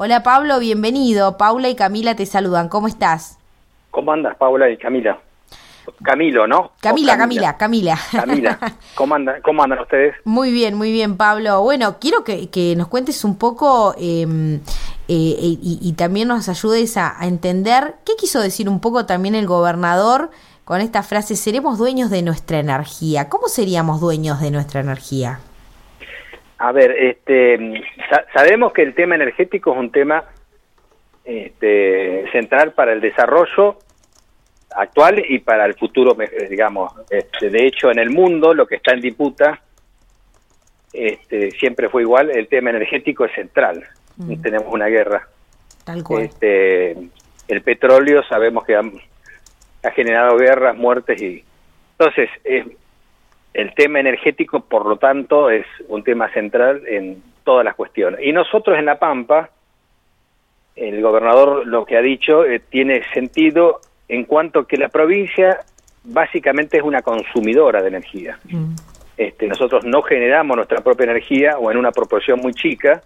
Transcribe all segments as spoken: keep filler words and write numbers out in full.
Hola Pablo, bienvenido. Paula y Camila te saludan. ¿Cómo estás? ¿Cómo andas, Paula y Camila? Camilo, ¿no? Camila, Camila, Camila. Camila. ¿Cómo andan, cómo andan ustedes? Muy bien, muy bien, Pablo. Bueno, quiero que, que nos cuentes un poco eh, eh, y, y también nos ayudes a, a entender qué quiso decir un poco también el gobernador con esta frase: seremos dueños de nuestra energía. ¿Cómo seríamos dueños de nuestra energía? A ver, este, sa- sabemos que el tema energético es un tema este, central para el desarrollo actual y para el futuro, digamos. Este, de hecho, en el mundo lo que está en disputa este, siempre fue igual, el tema energético es central. Mm. Tenemos una guerra. Tal cual. Este, el petróleo sabemos que ha, ha generado guerras, muertes y... Entonces, es... el tema energético, por lo tanto, es un tema central en todas las cuestiones. Y nosotros en La Pampa, el gobernador lo que ha dicho eh, tiene sentido en cuanto que la provincia básicamente es una consumidora de energía. Mm. Este, nosotros no generamos nuestra propia energía o en una proporción muy chica.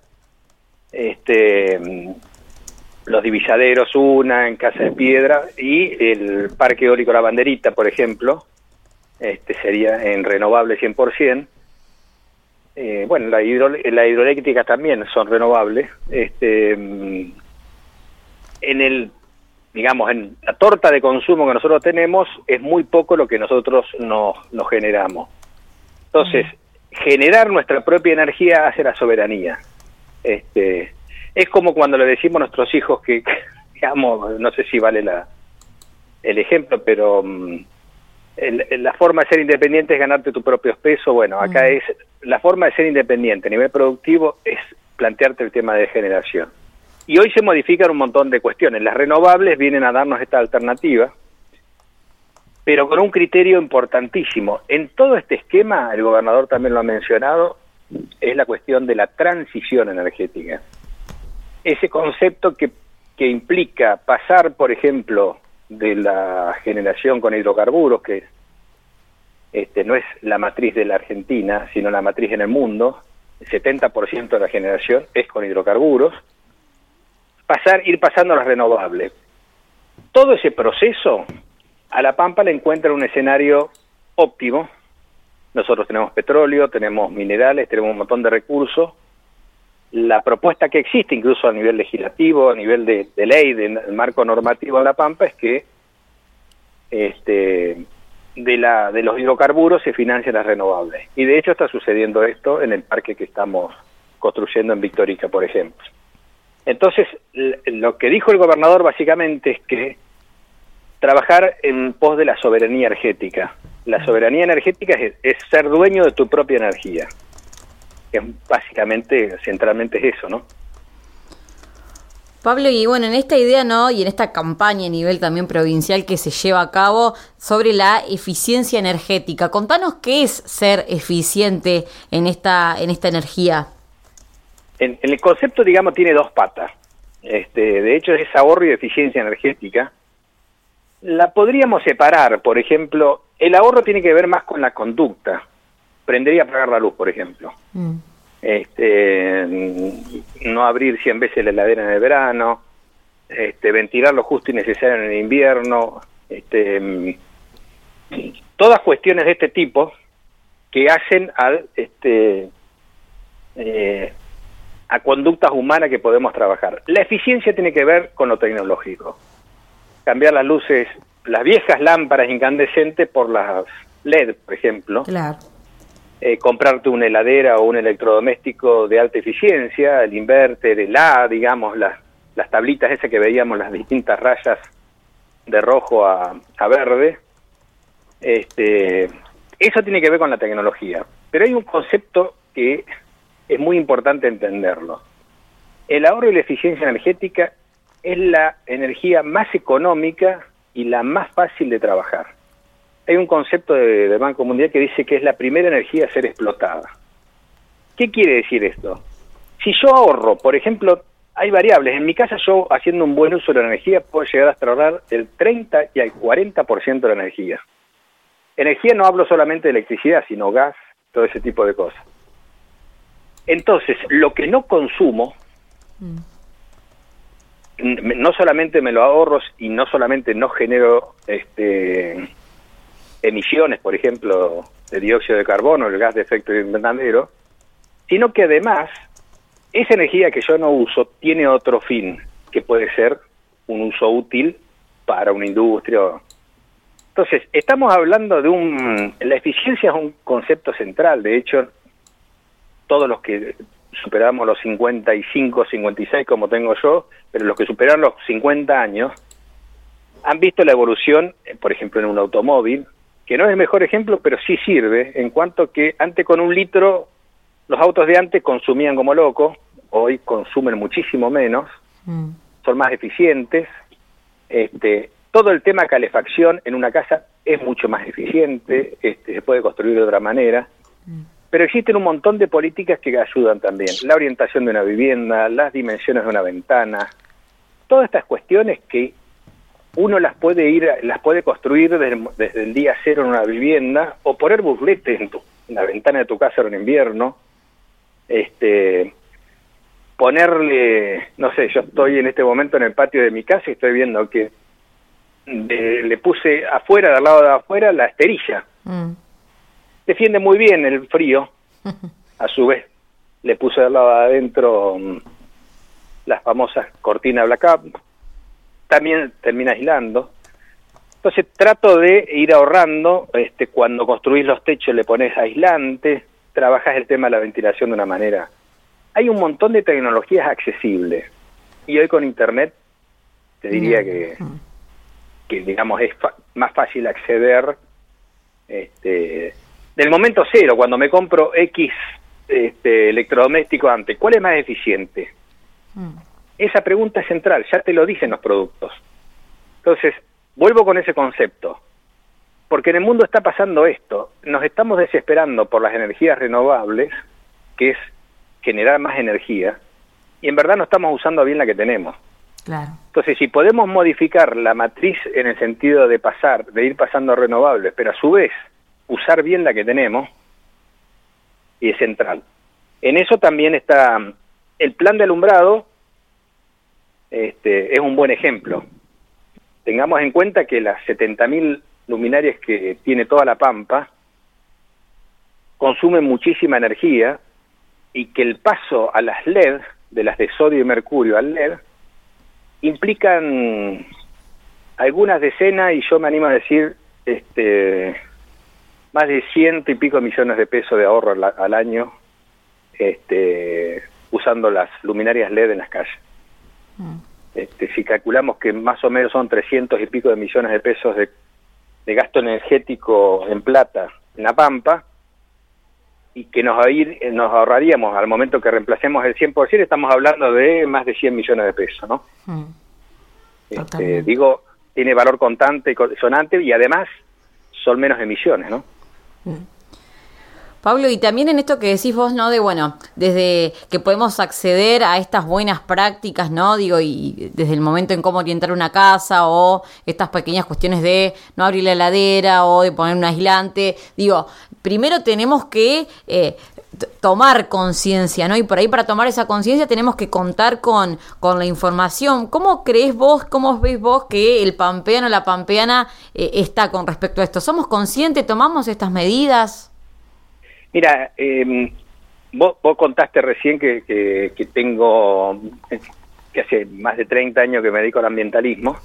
Este, los divisaderos, una en Casa de Piedra, y el Parque Eólico La Banderita, por ejemplo, este sería en renovable cien por ciento. Eh, bueno, la, hidro, la hidroeléctrica también son renovables. Este, en el, digamos, en la torta de consumo que nosotros tenemos es muy poco lo que nosotros nos, nos generamos. Entonces, generar nuestra propia energía hace la soberanía. Este, es como cuando le decimos a nuestros hijos que, digamos, no sé si vale la el ejemplo, pero um, El, la forma de ser independiente es ganarte tu propio peso. Bueno, acá mm. es la forma de ser independiente a nivel productivo es plantearte el tema de generación. Y hoy se modifican un montón de cuestiones. Las renovables vienen a darnos esta alternativa, pero con un criterio importantísimo. En todo este esquema, el gobernador también lo ha mencionado, es la cuestión de la transición energética. Ese concepto que, que implica pasar, por ejemplo, de la generación con hidrocarburos, que este, no es la matriz de la Argentina, sino la matriz en el mundo, el setenta por ciento de la generación es con hidrocarburos, pasar, ir pasando a las renovables. Todo ese proceso, a La Pampa le encuentra un escenario óptimo. Nosotros tenemos petróleo, tenemos minerales, tenemos un montón de recursos. La propuesta que existe, incluso a nivel legislativo, a nivel de, de ley, de marco normativo en La Pampa, es que este, de, la, de los hidrocarburos se financien las renovables. Y de hecho está sucediendo esto en el parque que estamos construyendo en Victorica, por ejemplo. Entonces, lo que dijo el gobernador básicamente es que trabajar en pos de la soberanía energética. La soberanía energética es, es ser dueño de tu propia energía. Que básicamente, centralmente es eso, ¿no? Pablo, y bueno, en esta idea, ¿no? Y en esta campaña a nivel también provincial que se lleva a cabo sobre la eficiencia energética, contanos qué es ser eficiente en esta en esta energía. En, en el concepto, digamos, tiene dos patas. Este, de hecho, es ahorro y eficiencia energética. La podríamos separar, por ejemplo, el ahorro tiene que ver más con la conducta. Prender y apagar la luz, por ejemplo. Mm. Este, no abrir cien veces la heladera en el verano, este, ventilar lo justo y necesario en el invierno, este, todas cuestiones de este tipo que hacen al, este, eh, a conductas humanas que podemos trabajar. La eficiencia tiene que ver con lo tecnológico. Cambiar las luces, las viejas lámparas incandescentes por las L E D, por ejemplo. Claro. Eh, comprarte una heladera o un electrodoméstico de alta eficiencia, el inverter, el A, digamos, las, las tablitas esas que veíamos, las distintas rayas de rojo a, a verde. Este, eso tiene que ver con la tecnología. Pero hay un concepto que es muy importante entenderlo. El ahorro y la eficiencia energética es la energía más económica y la más fácil de trabajar. Hay un concepto de, de Banco Mundial que dice que es la primera energía a ser explotada. ¿Qué quiere decir esto? Si yo ahorro, por ejemplo, hay variables. En mi casa yo, haciendo un buen uso de la energía, puedo llegar hasta ahorrar el treinta y el cuarenta por ciento de la energía. Energía no hablo solamente de electricidad, sino gas, todo ese tipo de cosas. Entonces, lo que no consumo, mm. no solamente me lo ahorro y no solamente no genero este, emisiones, por ejemplo, de dióxido de carbono, el gas de efecto invernadero, sino que además esa energía que yo no uso tiene otro fin, que puede ser un uso útil para una industria. Entonces, estamos hablando de un... La eficiencia es un concepto central. De hecho, todos los que superamos los cincuenta y cinco, cincuenta y seis, como tengo yo, pero los que superan los cincuenta años, han visto la evolución, por ejemplo, en un automóvil, que no es el mejor ejemplo, pero sí sirve, en cuanto que antes con un litro, los autos de antes consumían como locos, hoy consumen muchísimo menos, mm. son más eficientes, este, todo el tema calefacción en una casa es mucho más eficiente, este, se puede construir de otra manera, mm. pero existen un montón de políticas que ayudan también, la orientación de una vivienda, las dimensiones de una ventana, todas estas cuestiones que uno las puede ir, las puede construir desde, desde el día cero en una vivienda, o poner burletes en, tu, en la ventana de tu casa en invierno, este, ponerle, no sé, yo estoy en este momento en el patio de mi casa y estoy viendo que de, le puse afuera, del lado de afuera, la esterilla. Mm. Defiende muy bien el frío, a su vez le puse del lado de adentro um, las famosas cortinas blackout, también termina aislando. Entonces trato de ir ahorrando, este, cuando construís los techos le pones aislante, trabajas el tema de la ventilación de una manera. Hay un montón de tecnologías accesibles y hoy con internet te diría que, que digamos es fa- más fácil acceder este, del momento cero, cuando me compro X este, electrodoméstico antes, ¿cuál es más eficiente? Mm. Esa pregunta es central, ya te lo dicen los productos. Entonces, vuelvo con ese concepto, porque en el mundo está pasando esto, nos estamos desesperando por las energías renovables, que es generar más energía, y en verdad no estamos usando bien la que tenemos. Claro. Entonces, si podemos modificar la matriz en el sentido de pasar, de ir pasando a renovables, pero a su vez usar bien la que tenemos, y es central. En eso también está el plan de alumbrado. Este, es un buen ejemplo. Tengamos en cuenta que las setenta mil luminarias que tiene toda la Pampa consumen muchísima energía y que el paso a las L E D, de las de sodio y mercurio al L E D, implican algunas decenas, y yo me animo a decir este, más de ciento y pico millones de pesos de ahorro al, al año este, usando las luminarias L E D en las calles. Este, si calculamos que más o menos son trescientos y pico de millones de pesos de, de gasto energético en plata en la Pampa, y que nos, a ir, nos ahorraríamos al momento que reemplacemos el cien por ciento, estamos hablando de más de cien millones de pesos, ¿no? Mm. Este, digo, tiene valor contante y sonante, y además son menos emisiones, ¿no? Mm. Pablo, y también en esto que decís vos, ¿no? De, bueno, desde que podemos acceder a estas buenas prácticas, ¿no? Digo, y desde el momento en cómo orientar una casa, o estas pequeñas cuestiones de no abrir la heladera o de poner un aislante. Digo, primero tenemos que eh, t- tomar conciencia, ¿no? Y por ahí, para tomar esa conciencia, tenemos que contar con, con la información. ¿Cómo creés vos, cómo ves vos que el pampeano o la pampeana eh, está con respecto a esto? ¿Somos conscientes? ¿Tomamos estas medidas? Mira, eh, vos, vos contaste recién que, que, que tengo, que hace más de treinta años que me dedico al ambientalismo.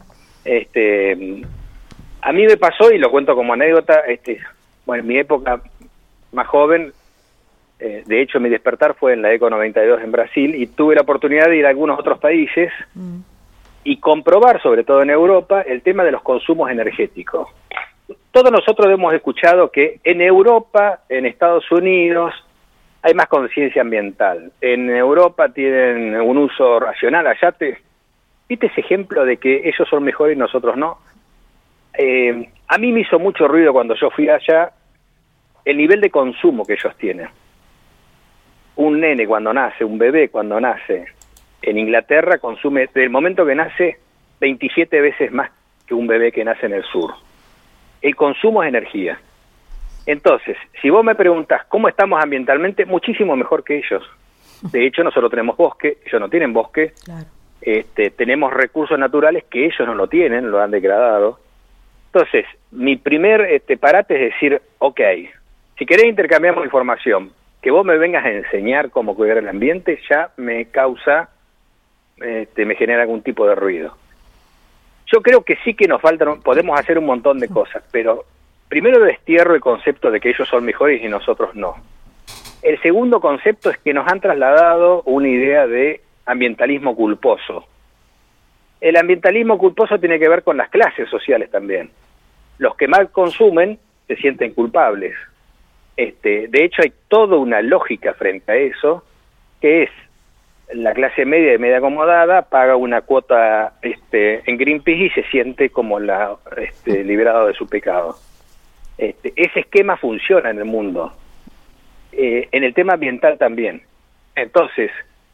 este, a mí me pasó, y lo cuento como anécdota, este, bueno, en mi época más joven, eh, de hecho mi despertar fue en la Eco noventa y dos en Brasil, y tuve la oportunidad de ir a algunos otros países mm. y comprobar, sobre todo en Europa, el tema de los consumos energéticos. Todos nosotros hemos escuchado que en Europa, en Estados Unidos, hay más conciencia ambiental. En Europa tienen un uso racional. Allá te... ¿Viste ese ejemplo de que ellos son mejores y nosotros no? Eh, a mí me hizo mucho ruido cuando yo fui allá el nivel de consumo que ellos tienen. Un nene cuando nace, un bebé cuando nace, en Inglaterra consume, desde el momento que nace, veintisiete veces más que un bebé que nace en el sur. El consumo es energía. Entonces, si vos me preguntás cómo estamos ambientalmente, muchísimo mejor que ellos. De hecho, nosotros tenemos bosque, ellos no tienen bosque. Claro. este, tenemos recursos naturales que ellos no lo tienen, lo han degradado. Entonces, mi primer este, parate es decir, ok, si querés intercambiamos información, que vos me vengas a enseñar cómo cuidar el ambiente, ya me causa, este, me genera algún tipo de ruido. Yo creo que sí que nos faltan, podemos hacer un montón de cosas, pero primero destierro el concepto de que ellos son mejores y nosotros no. El segundo concepto es que nos han trasladado una idea de ambientalismo culposo. El ambientalismo culposo tiene que ver con las clases sociales también. Los que más consumen se sienten culpables. Este, de hecho, hay toda una lógica frente a eso, que es la clase media y media acomodada paga una cuota este, en Greenpeace y se siente como la este, liberado de su pecado. Este, ese esquema funciona en el mundo. Eh, en el tema ambiental también. Entonces,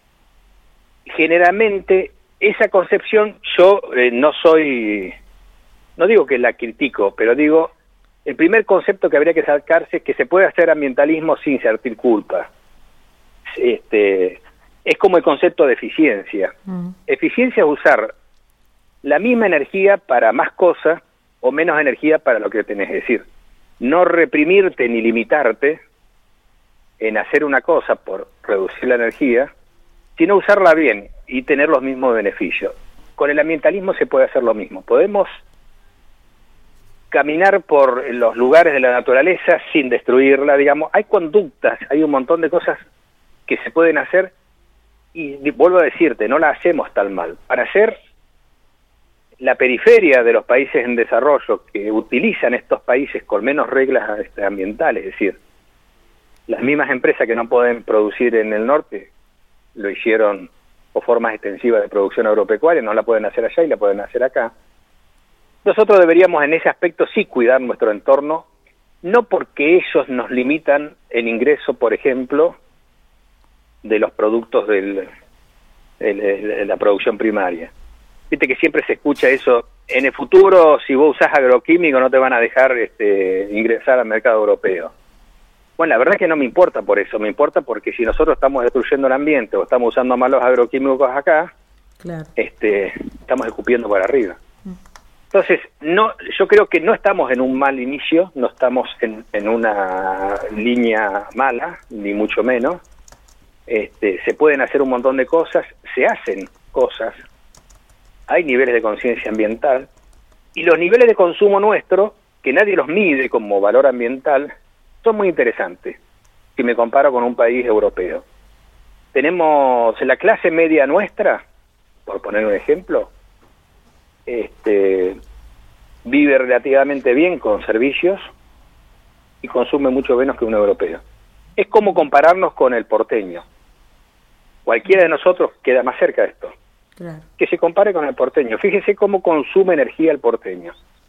generalmente esa concepción yo eh, no soy, no digo que la critico, pero digo, el primer concepto que habría que sacarse es que se puede hacer ambientalismo sin sentir culpa. Este, es como el concepto de eficiencia. Mm. Eficiencia es usar la misma energía para más cosas o menos energía para lo que tenés. Es decir, no reprimirte ni limitarte en hacer una cosa por reducir la energía, sino usarla bien y tener los mismos beneficios. Con el ambientalismo se puede hacer lo mismo. Podemos caminar por los lugares de la naturaleza sin destruirla, digamos. Hay conductas, hay un montón de cosas que se pueden hacer y vuelvo a decirte, no la hacemos tan mal. Para hacer la periferia de los países en desarrollo que utilizan estos países con menos reglas este, ambientales, es decir, las mismas empresas que no pueden producir en el norte lo hicieron, o formas extensivas de producción agropecuaria, no la pueden hacer allá y la pueden hacer acá. Nosotros deberíamos en ese aspecto sí cuidar nuestro entorno, no porque ellos nos limitan el ingreso, por ejemplo, de los productos de la producción primaria. Viste que siempre se escucha eso, en el futuro si vos usás agroquímico no te van a dejar este, ingresar al mercado europeo. Bueno, la verdad es que no me importa por eso, me importa porque si nosotros estamos destruyendo el ambiente o estamos usando malos agroquímicos acá, claro. este, estamos escupiendo para arriba. Entonces, no, yo creo que no estamos en un mal inicio, no estamos en, en una línea mala, ni mucho menos. Este, se pueden hacer un montón de cosas, se hacen cosas, hay niveles de conciencia ambiental, y los niveles de consumo nuestro, que nadie los mide como valor ambiental, son muy interesantes, si me comparo con un país europeo. Tenemos la clase media nuestra, por poner un ejemplo, este, vive relativamente bien con servicios y consume mucho menos que un europeo. Es como compararnos con el porteño. Cualquiera de nosotros queda más cerca de esto. Claro. Que se compare con el porteño. Fíjese cómo consume energía el porteño,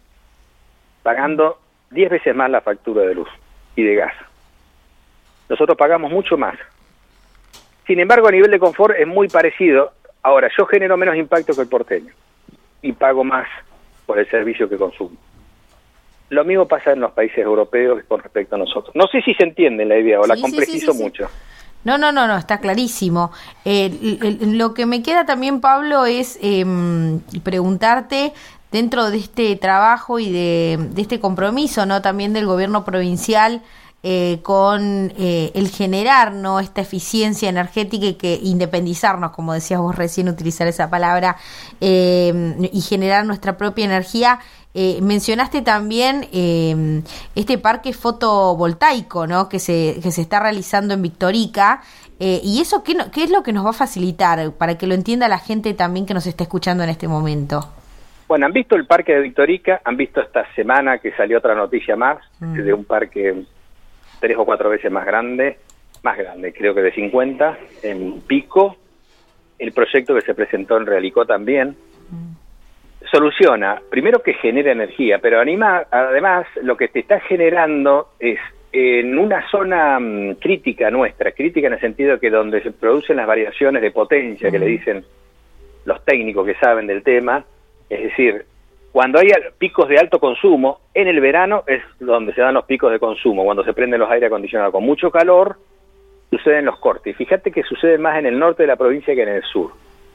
pagando diez veces más la factura de luz y de gas. Nosotros pagamos mucho más. Sin embargo, a nivel de confort es muy parecido. Ahora, yo genero menos impacto que el porteño y pago más por el servicio que consumo. Lo mismo pasa en los países europeos con respecto a nosotros. No sé si se entiende la idea o sí, la complejizo sí, sí, sí, mucho. Sí. No, no, no, no, está clarísimo. Eh, el, el, lo que me queda también, Pablo, es eh, preguntarte, dentro de este trabajo y de, de este compromiso, ¿no? También del gobierno provincial eh, con eh, el generar, ¿no? Esta eficiencia energética y que independizarnos, como decías vos recién, utilizar esa palabra, eh, y generar nuestra propia energía. Eh, mencionaste también eh, este parque fotovoltaico, ¿no? que se que se está realizando en Victorica, eh, y eso ¿qué, no, qué es lo que nos va a facilitar para que lo entienda la gente también que nos está escuchando en este momento. Bueno, han visto el parque de Victorica, han visto esta semana que salió otra noticia más mm. de un parque tres o cuatro veces más grande, más grande, creo que de cincuenta, en Pico, el proyecto que se presentó en Realicó también. Mm. Soluciona, primero que genera energía, pero anima, además lo que te está generando es en una zona um, crítica nuestra, crítica en el sentido de que donde se producen las variaciones de potencia, uh-huh. que le dicen los técnicos que saben del tema, es decir, cuando hay picos de alto consumo, en el verano es donde se dan los picos de consumo, cuando se prenden los aire acondicionados con mucho calor, suceden los cortes. Fíjate que sucede más en el norte de la provincia que en el sur.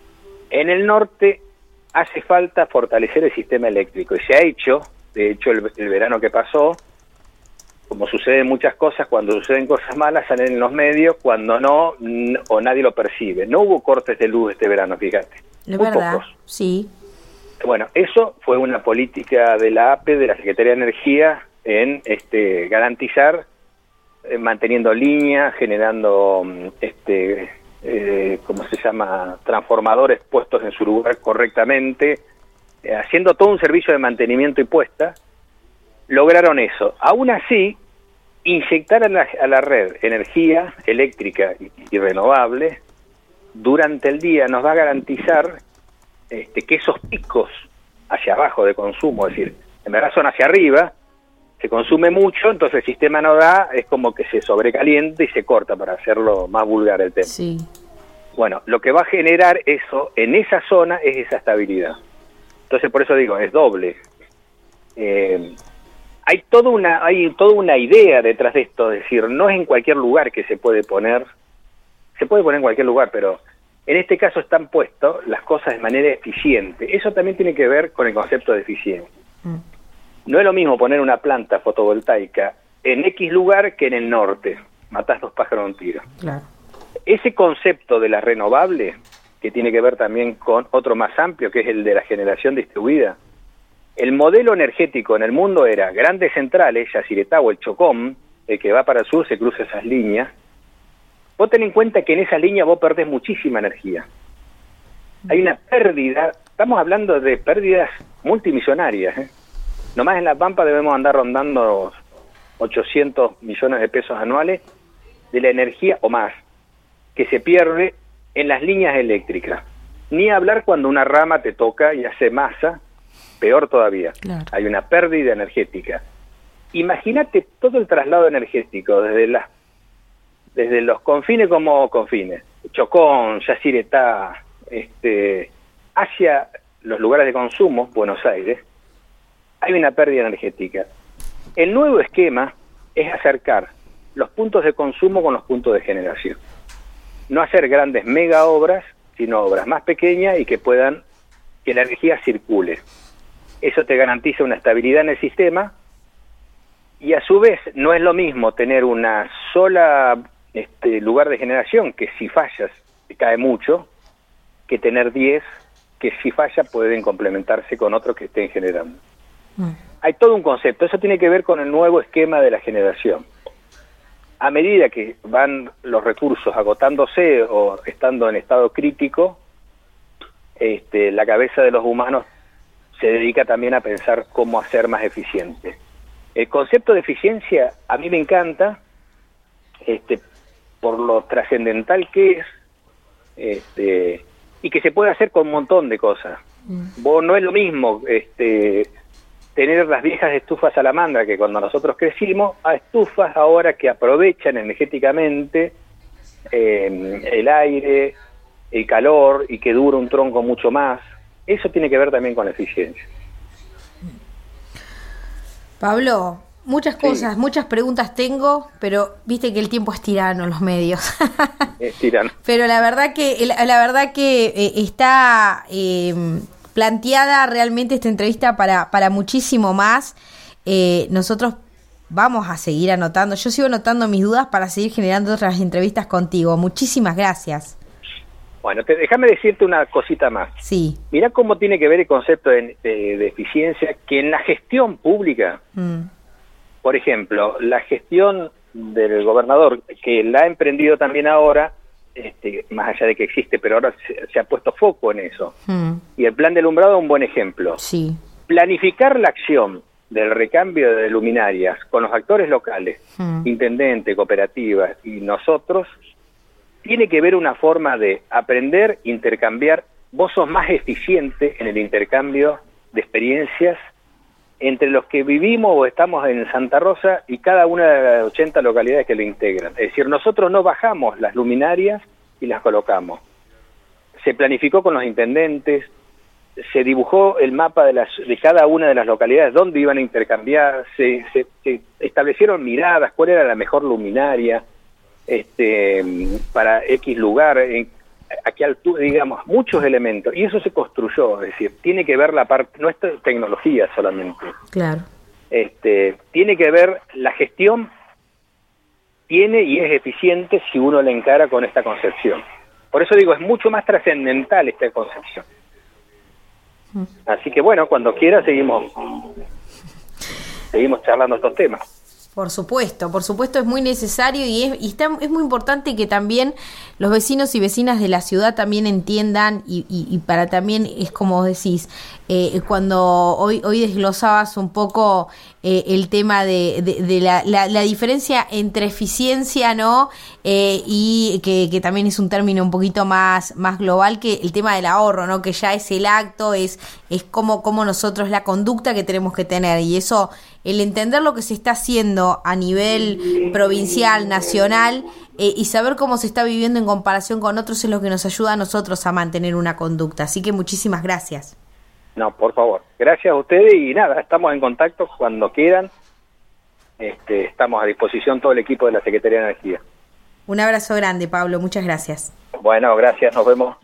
En el norte hace falta fortalecer el sistema eléctrico, y se ha hecho, de hecho el, el verano que pasó, como suceden muchas cosas, cuando suceden cosas malas salen en los medios, cuando no, n- o nadie lo percibe. No hubo cortes de luz este verano, fíjate. Es Muy verdad, pocos. sí. Bueno, eso fue una política de la A P E, de la Secretaría de Energía, en este garantizar, eh, manteniendo líneas, generando, mm, este, eh, ¿cómo se llama?, transformadores puestos en su lugar correctamente, eh, haciendo todo un servicio de mantenimiento y puesta. Lograron eso. Aún así, inyectar a la, a la red energía eléctrica y, y renovable durante el día nos va a garantizar este, que esos picos hacia abajo de consumo, es decir, en verdad son hacia arriba, se consume mucho, entonces el sistema no da, es como que se sobrecalienta y se corta, para hacerlo más vulgar el tema. Sí. Bueno, lo que va a generar eso en esa zona es esa estabilidad. Entonces, por eso digo, es doble. Eh, hay toda una hay toda una idea detrás de esto, es decir, no es en cualquier lugar que se puede poner, se puede poner en cualquier lugar, pero en este caso están puestos las cosas de manera eficiente. Eso también tiene que ver con el concepto de eficiencia. Mm. No es lo mismo poner una planta fotovoltaica en X lugar que en el norte. Matás dos pájaros de un tiro. Claro. Ese concepto de la renovable, que tiene que ver también con otro más amplio, que es el de la generación distribuida. El modelo energético en el mundo era grandes centrales, Yacyretá o el Chocón, el que va para el sur se cruza esas líneas. Vos ten en cuenta que en esa línea vos perdés muchísima energía. Hay una pérdida, estamos hablando de pérdidas multimillonarias, ¿eh? Nomás en La Pampa debemos andar rondando ochocientos millones de pesos anuales de la energía o más que se pierde en las líneas eléctricas. Ni hablar cuando una rama te toca y hace masa, peor todavía. Claro. Hay una pérdida energética. Imagínate todo el traslado energético desde las desde los confines como confines, Chocón, Yacyretá, este, hacia los lugares de consumo, Buenos Aires, hay una pérdida energética. El nuevo esquema es acercar los puntos de consumo con los puntos de generación. No hacer grandes mega obras, sino obras más pequeñas y que puedan, que la energía circule. Eso te garantiza una estabilidad en el sistema, y a su vez no es lo mismo tener una sola este, lugar de generación, que si fallas te cae mucho, que tener diez, que si falla pueden complementarse con otros que estén generando. Mm. Hay todo un concepto, eso tiene que ver con el nuevo esquema de la generación. A medida que van los recursos agotándose o estando en estado crítico, este, la cabeza de los humanos se dedica también a pensar cómo hacer más eficiente. El concepto de eficiencia a mí me encanta, este, por lo trascendental que es, este, y que se puede hacer con un montón de cosas. Mm. Vos no es lo mismo este, tener las viejas estufas salamandra que cuando nosotros crecimos, a estufas ahora que aprovechan energéticamente eh, el aire, el calor, y que dura un tronco mucho más. Eso tiene que ver también con la eficiencia. Pablo, muchas cosas, sí. muchas preguntas tengo, pero viste que el tiempo es tirano en los medios. Es tirano. Pero la verdad que la, la verdad que eh, está eh, planteada realmente esta entrevista para, para muchísimo más. Eh, nosotros vamos a seguir anotando. Yo sigo anotando mis dudas para seguir generando otras entrevistas contigo. Muchísimas gracias. Bueno, te, déjame decirte una cosita más. Sí. Mirá cómo tiene que ver el concepto de, de, de eficiencia, que en la gestión pública, mm. por ejemplo, la gestión del gobernador, que la ha emprendido también ahora, este, más allá de que existe, pero ahora se, se ha puesto foco en eso. Mm. Y el plan de alumbrado es un buen ejemplo. Sí. Planificar la acción del recambio de luminarias con los actores locales, mm. intendente, cooperativas y nosotros, tiene que ver una forma de aprender, intercambiar. Vos sos más eficiente en el intercambio de experiencias entre los que vivimos o estamos en Santa Rosa y cada una de las ochenta localidades que lo integran. Es decir, nosotros no bajamos las luminarias y las colocamos. Se planificó con los intendentes, se dibujó el mapa de, las, de cada una de las localidades donde iban a intercambiar, se, se, se establecieron miradas, cuál era la mejor luminaria, este para X lugar. a qué altura, digamos, muchos elementos, y eso se construyó, es decir, tiene que ver la parte, no es tecnología solamente. Claro. Este, tiene que ver la gestión, tiene y es eficiente si uno la encara con esta concepción. Por eso digo, es mucho más trascendental esta concepción. Así que bueno, cuando quiera seguimos seguimos charlando estos temas. Por supuesto, por supuesto es muy necesario y es y está, es muy importante que también los vecinos y vecinas de la ciudad también entiendan y, y, y para también es como vos decís, eh, cuando hoy hoy desglosabas un poco eh, el tema de, de, de la, la, la diferencia entre eficiencia, ¿no? Eh, y que, que también es un término un poquito más, más global que el tema del ahorro, ¿no? Que ya es el acto, es, es como, como nosotros la conducta que tenemos que tener y eso, el entender lo que se está haciendo a nivel provincial, nacional, eh, y saber cómo se está viviendo en comparación con otros es lo que nos ayuda a nosotros a mantener una conducta. Así que muchísimas gracias. No, por favor. Gracias a ustedes y nada, estamos en contacto cuando quieran. Este, estamos a disposición todo el equipo de la Secretaría de Energía. Un abrazo grande, Pablo. Muchas gracias. Bueno, gracias. Nos vemos.